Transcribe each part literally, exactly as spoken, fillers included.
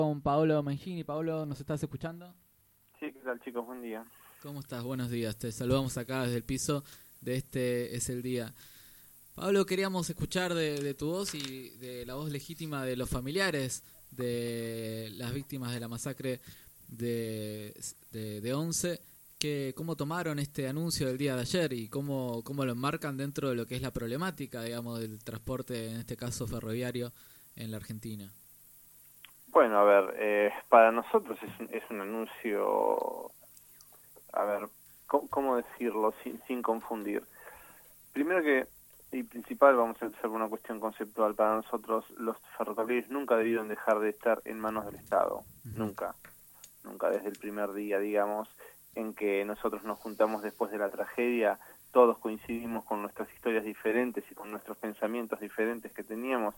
Con Paolo Mangini. Paolo, ¿nos estás escuchando? Sí, ¿qué tal, chicos? Buen día. ¿Cómo estás? Buenos días. Te saludamos acá desde el piso de Este es el Día. Pablo, queríamos escuchar de, de tu voz y de la voz legítima de los familiares de las víctimas de la masacre de, de, de Once, que cómo tomaron este anuncio del día de ayer y cómo, cómo lo enmarcan dentro de lo que es la problemática, digamos, del transporte, en este caso ferroviario, en la Argentina. Bueno, a ver, eh, para nosotros es, un- es un anuncio, a ver, ¿cómo, cómo decirlo sin, sin confundir? Primero que, y principal, vamos a empezar por una cuestión conceptual. Para nosotros, los ferrocarriles nunca debieron dejar de estar en manos del Estado. Uh-huh. Nunca. Nunca desde el primer día, digamos, en que nosotros nos juntamos después de la tragedia, todos coincidimos con nuestras historias diferentes y con nuestros pensamientos diferentes que teníamos,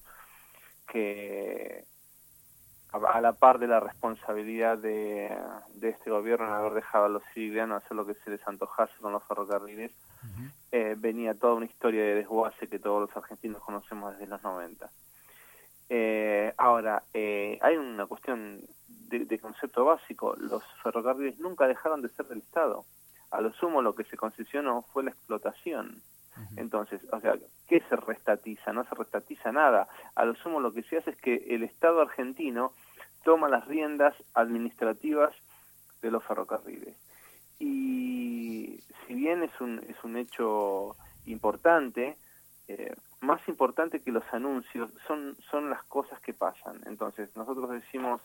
que a la par de la responsabilidad de, de este gobierno en haber dejado a los sicilianos hacer lo que se les antojase con los ferrocarriles, Uh-huh. eh, venía toda una historia de desguace que todos los argentinos conocemos desde los noventa. Eh, ahora, eh, hay una cuestión de, de concepto básico. Los ferrocarriles nunca dejaron de ser del Estado. A lo sumo lo que se concesionó fue la explotación. Uh-huh. Entonces, o sea, ¿qué se restatiza? No se restatiza nada. A lo sumo lo que se hace es que el Estado argentino toma las riendas administrativas de los ferrocarriles. Y si bien es un, es un hecho importante, eh, más importante que los anuncios son, son las cosas que pasan. Entonces, nosotros decimos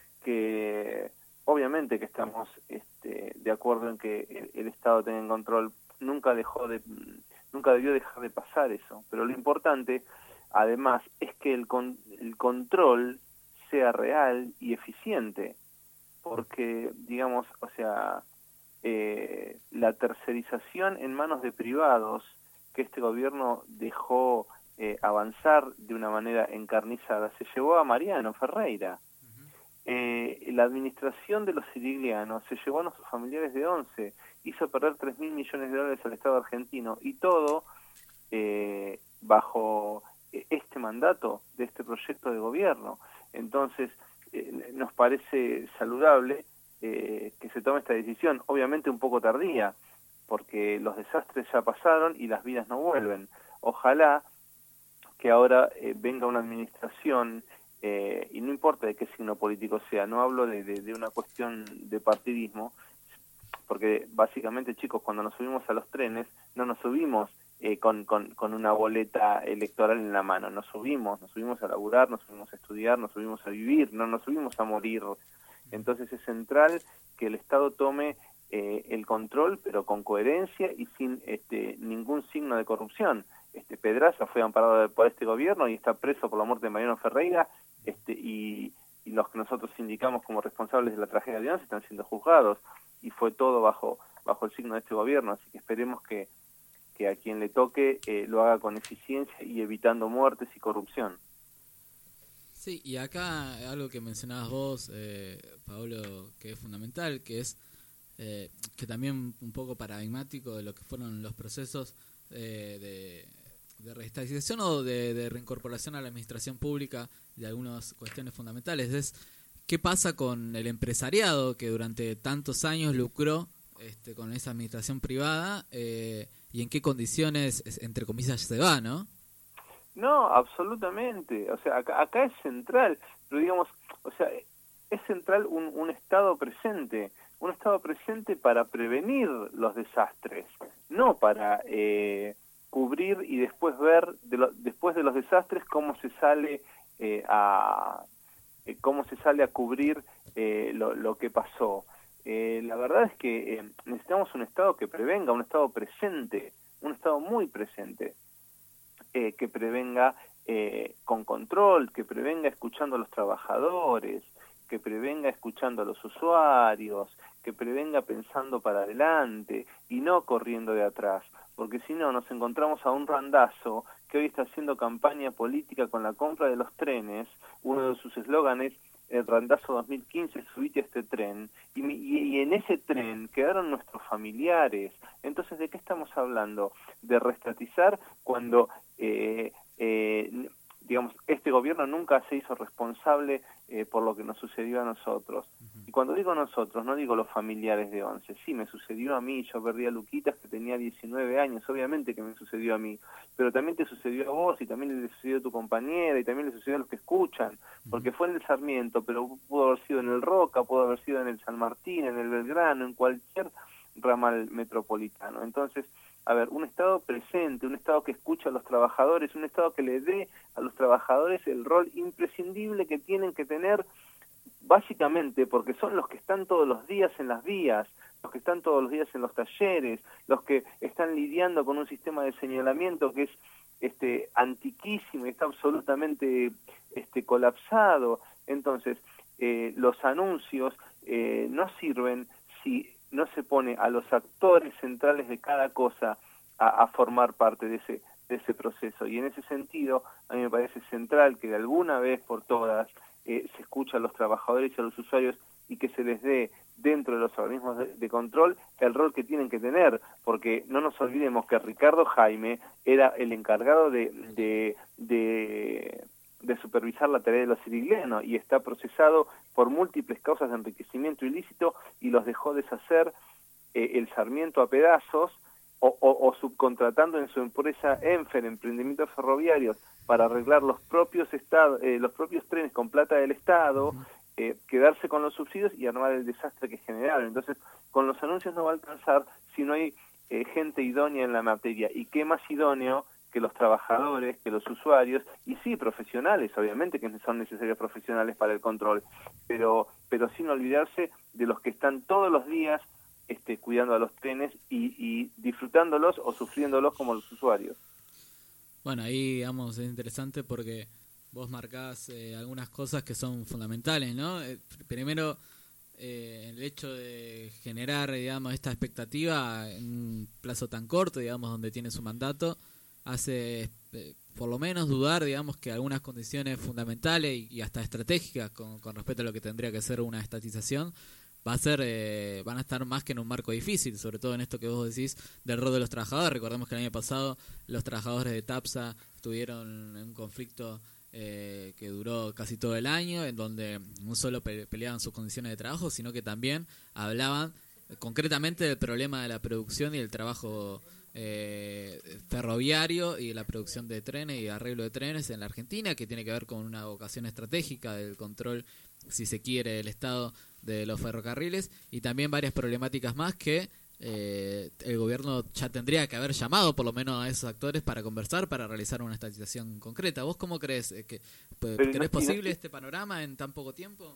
que obviamente que estamos este, de acuerdo en que el, el Estado tenga en control. Nunca dejó de nunca debió dejar de pasar eso, pero lo importante además es que el, con, el control sea real y eficiente, porque digamos, o sea, eh, la tercerización en manos de privados que este gobierno dejó eh, avanzar de una manera encarnizada se llevó a Mariano Ferreira. Eh, la administración de los siriglianos se llevó a nuestros familiares de Once, hizo perder tres mil millones de dólares al Estado argentino, y todo eh, bajo este mandato de este proyecto de gobierno. Entonces, eh, nos parece saludable eh, que se tome esta decisión, obviamente un poco tardía, porque los desastres ya pasaron y las vidas no vuelven. Ojalá que ahora eh, venga una administración, eh, y no importa de qué signo político sea, no hablo de, de, de una cuestión de partidismo, porque básicamente, chicos, cuando nos subimos a los trenes, no nos subimos eh, con, con, con una boleta electoral en la mano, nos subimos, nos subimos a laburar, nos subimos a estudiar, nos subimos a vivir, no nos subimos a morir. Entonces es central que el Estado tome eh, el control, pero con coherencia y sin este, ningún signo de corrupción. Este Pedraza fue amparado por este gobierno y está preso por la muerte de Mariano Ferreira, este, y, y los que nosotros indicamos como responsables de la tragedia de Once están siendo juzgados, y fue todo bajo bajo el signo de este gobierno, así que esperemos que, que a quien le toque eh, lo haga con eficiencia y evitando muertes y corrupción. Sí, y acá algo que mencionabas vos, eh, Pablo, que es fundamental, que es eh, que también un poco paradigmático de lo que fueron los procesos eh, de, de reestatización o de, de reincorporación a la administración pública de algunas cuestiones fundamentales, es qué pasa con el empresariado que durante tantos años lucró este, con esa administración privada eh, y en qué condiciones, entre comillas, se va, ¿no? No, absolutamente. O sea, acá, acá es central, pero digamos, o sea, es central un, un Estado presente, un Estado presente para prevenir los desastres, no para eh, cubrir y después ver, de lo, después de los desastres, cómo se sale eh, a eh, cómo se sale a cubrir eh, lo, lo que pasó. Eh, la verdad es que eh, necesitamos un Estado que prevenga, un Estado presente, un Estado muy presente. Eh, que prevenga eh, con control, que prevenga escuchando a los trabajadores, que prevenga escuchando a los usuarios, que prevenga pensando para adelante y no corriendo de atrás, porque si no nos encontramos a un Randazzo que hoy está haciendo campaña política con la compra de los trenes. Uno de sus eslóganes, el Randazzo dos mil quince, subite a este tren, y, y, y en ese tren quedaron nuestros familiares. Entonces, ¿de qué estamos hablando? De restatizar cuando, eh, eh, digamos, este gobierno nunca se hizo responsable eh, por lo que nos sucedió a nosotros. Uh-huh. Y cuando digo nosotros, no digo los familiares de once. Sí, me sucedió a mí, yo perdí a Luquitas que tenía diecinueve años, obviamente que me sucedió a mí, pero también te sucedió a vos y también le sucedió a tu compañera y también le sucedió a los que escuchan, porque fue en el Sarmiento, pero pudo haber sido en el Roca, pudo haber sido en el San Martín, en el Belgrano, en cualquier ramal metropolitano. Entonces, a ver, un Estado presente, un Estado que escucha a los trabajadores, un Estado que le dé a los trabajadores el rol imprescindible que tienen que tener, básicamente porque son los que están todos los días en las vías, los que están todos los días en los talleres, los que están lidiando con un sistema de señalamiento que es este antiquísimo y está absolutamente este colapsado. Entonces, eh, los anuncios eh, no sirven si no se pone a los actores centrales de cada cosa a, a formar parte de ese de ese proceso. Y en ese sentido, a mí me parece central que de alguna vez por todas eh, se escucha a los trabajadores y a los usuarios y que se les dé dentro de los organismos de, de control el rol que tienen que tener, porque no nos olvidemos que Ricardo Jaime era el encargado de, de, de, de supervisar la tarea de los siriglianos y está procesado por múltiples causas de enriquecimiento ilícito y los dejó deshacer eh, el Sarmiento a pedazos o, o, o subcontratando en su empresa Enfer, Emprendimientos Ferroviarios, para arreglar los propios estados, eh, los propios trenes con plata del Estado, eh, quedarse con los subsidios y armar el desastre que generaron. Entonces, con los anuncios no va a alcanzar si no hay eh, gente idónea en la materia. ¿Y qué más idóneo que los trabajadores, que los usuarios, y sí, profesionales, obviamente que son necesarios profesionales para el control, pero, pero sin olvidarse de los que están todos los días este, cuidando a los trenes y, y disfrutándolos o sufriéndolos como los usuarios. Bueno, ahí, digamos, es interesante porque vos marcás eh, algunas cosas que son fundamentales, ¿no? Eh, primero, eh, el hecho de generar, digamos, esta expectativa en un plazo tan corto, digamos, donde tiene su mandato, hace eh, por lo menos dudar, digamos, que algunas condiciones fundamentales y, y hasta estratégicas con, con respecto a lo que tendría que ser una estatización va a ser eh, van a estar más que en un marco difícil, sobre todo en esto que vos decís del rol de los trabajadores. Recordemos que el año pasado los trabajadores de TAPSA estuvieron en un conflicto eh, que duró casi todo el año, en donde no solo pe- peleaban sus condiciones de trabajo, sino que también hablaban eh, concretamente del problema de la producción y el trabajo eh, ferroviario y la producción de trenes y arreglo de trenes en la Argentina, que tiene que ver con una vocación estratégica del control, si se quiere, del Estado de los ferrocarriles, y también varias problemáticas más que eh, el gobierno ya tendría que haber llamado por lo menos a esos actores para conversar, para realizar una estatización concreta. ¿Vos cómo crees? Eh, que, ¿Crees no, posible no, este panorama en tan poco tiempo?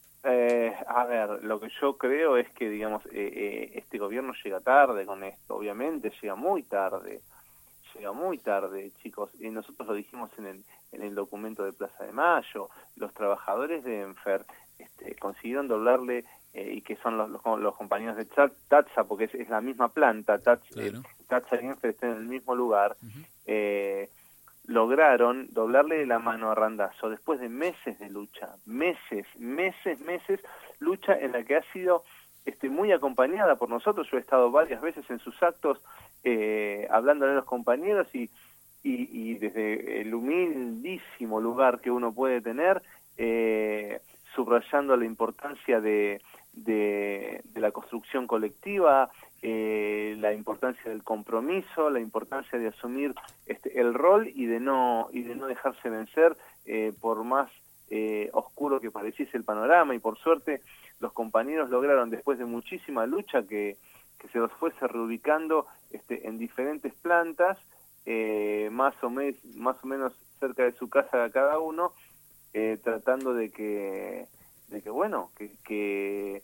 Eh, a ver, lo que yo creo es que, digamos, eh, eh, este gobierno llega tarde con esto, obviamente llega muy tarde, llega muy tarde, chicos, y nosotros lo dijimos en el, en el documento de Plaza de Mayo, los trabajadores de Enfer este, consiguieron doblarle, eh, y que son los, los, los compañeros de TATSA, porque es, es la misma planta, TATSA, claro. eh, TATSA y Enfer están en el mismo lugar, uh-huh. eh, lograron doblarle la mano a Randazzo después de meses de lucha, meses, meses, meses, lucha en la que ha sido este, muy acompañada por nosotros. Yo he estado varias veces en sus actos eh, hablándole a los compañeros y, y, y desde el humildísimo lugar que uno puede tener, eh, subrayando la importancia de, de, de la construcción colectiva, eh, la importancia del compromiso, la importancia de asumir este, el rol y de no y de no dejarse vencer eh, por más eh, oscuro que pareciese el panorama. Y por suerte los compañeros lograron, después de muchísima lucha, que, que se los fuese reubicando este, en diferentes plantas, eh, más o mes, más o menos cerca de su casa cada uno, eh, tratando de que de que bueno que, que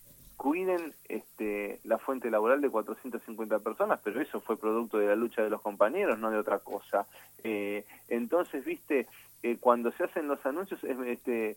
cuiden este, la fuente laboral de cuatrocientas cincuenta personas, pero eso fue producto de la lucha de los compañeros, no de otra cosa. Eh, entonces, viste, eh, cuando se hacen los anuncios, este, eh,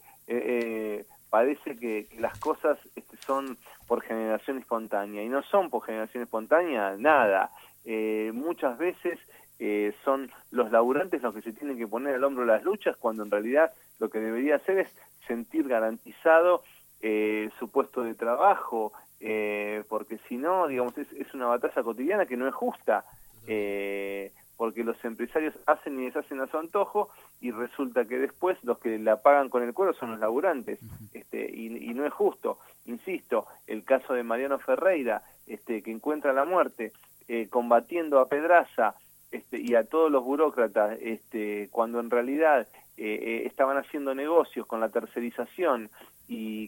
eh, parece que, que las cosas este, son por generación espontánea, y no son por generación espontánea nada. Eh, muchas veces eh, son los laburantes los que se tienen que poner al hombro las luchas, cuando en realidad lo que debería hacer es sentir garantizado Eh, su puesto de trabajo, eh, porque si no, digamos, es, es una batalla cotidiana que no es justa, eh, porque los empresarios hacen y deshacen a su antojo y resulta que después los que la pagan con el cuero son los laburantes, este, y, y no es justo. Insisto, el caso de Mariano Ferreira, este, que encuentra la muerte eh, combatiendo a Pedraza este, y a todos los burócratas, este, cuando en realidad eh, eh, estaban haciendo negocios con la tercerización y